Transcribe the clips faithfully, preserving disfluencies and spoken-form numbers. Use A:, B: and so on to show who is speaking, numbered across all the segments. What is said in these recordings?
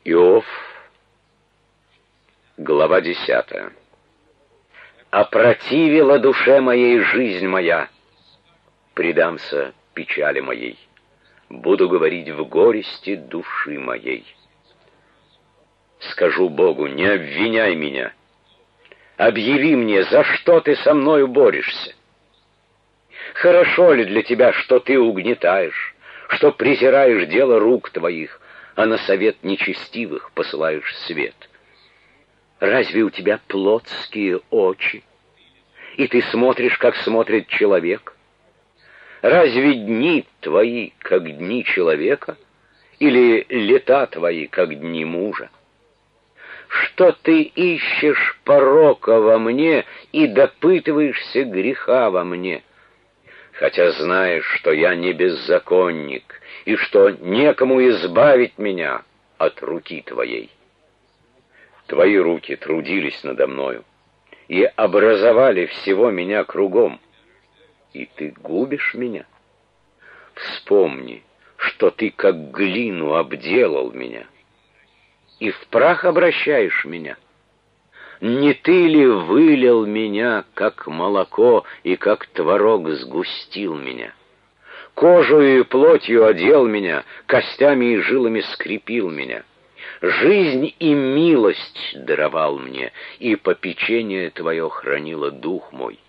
A: Иов, глава десятая. Опротивила душе моей жизнь моя, предамся печали моей, буду говорить в горести души моей. Скажу Богу: не обвиняй меня, объяви мне, за что ты со мною борешься. Хорошо ли для тебя, что ты угнетаешь, что презираешь дело рук твоих, а на совет нечестивых посылаешь свет? Разве у тебя плотские очи, и ты смотришь, как смотрит человек? Разве дни твои, как дни человека, или лета твои, как дни мужа? Что ты ищешь порока во мне и допытываешься греха во мне, хотя знаешь, что я не беззаконник, и что некому избавить меня от руки твоей? Твои руки трудились надо мною и образовали всего меня кругом, и ты губишь меня. Вспомни, что ты как глину обделал меня, и в прах обращаешь меня. Не ты ли вылил меня, как молоко, и как творог сгустил меня? Кожою и плотью одел меня, костями и жилами скрепил меня. Жизнь и милость даровал мне, и попечение твое хранило дух мой.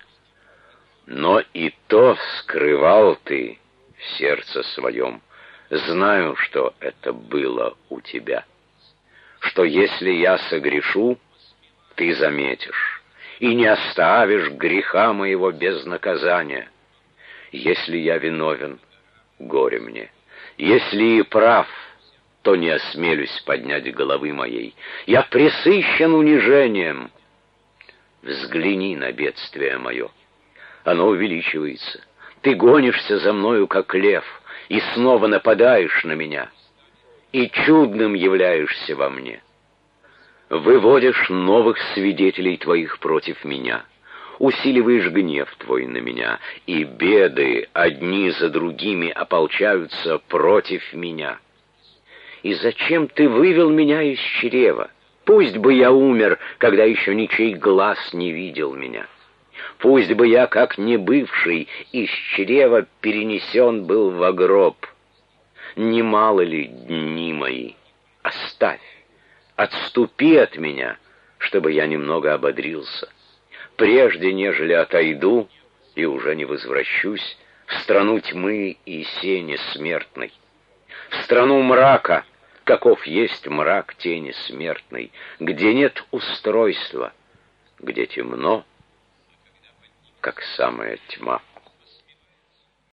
A: Но и то скрывал ты в сердце своем. Знаю, что это было у тебя, что если я согрешу, ты заметишь, и не оставишь греха моего без наказания. Если я виновен, горе мне. Если и прав, то не осмелюсь поднять головы моей. Я пресыщен унижением. Взгляни на бедствие мое. Оно увеличивается. Ты гонишься за мною, как лев, и снова нападаешь на меня, и чудным являешься во мне. Выводишь новых свидетелей твоих против меня, усиливаешь гнев твой на меня, и беды одни за другими ополчаются против меня. И зачем ты вывел меня из чрева? Пусть бы я умер, когда еще ничей глаз не видел меня. Пусть бы я, как небывший, из чрева перенесен был во гроб. Немало ли дни мои? Оставь, отступи от меня, чтобы я немного ободрился, прежде нежели отойду и уже не возвращусь в страну тьмы и сени смертной, в страну мрака, каков есть мрак тени смертной, где нет устройства, где темно, как самая тьма.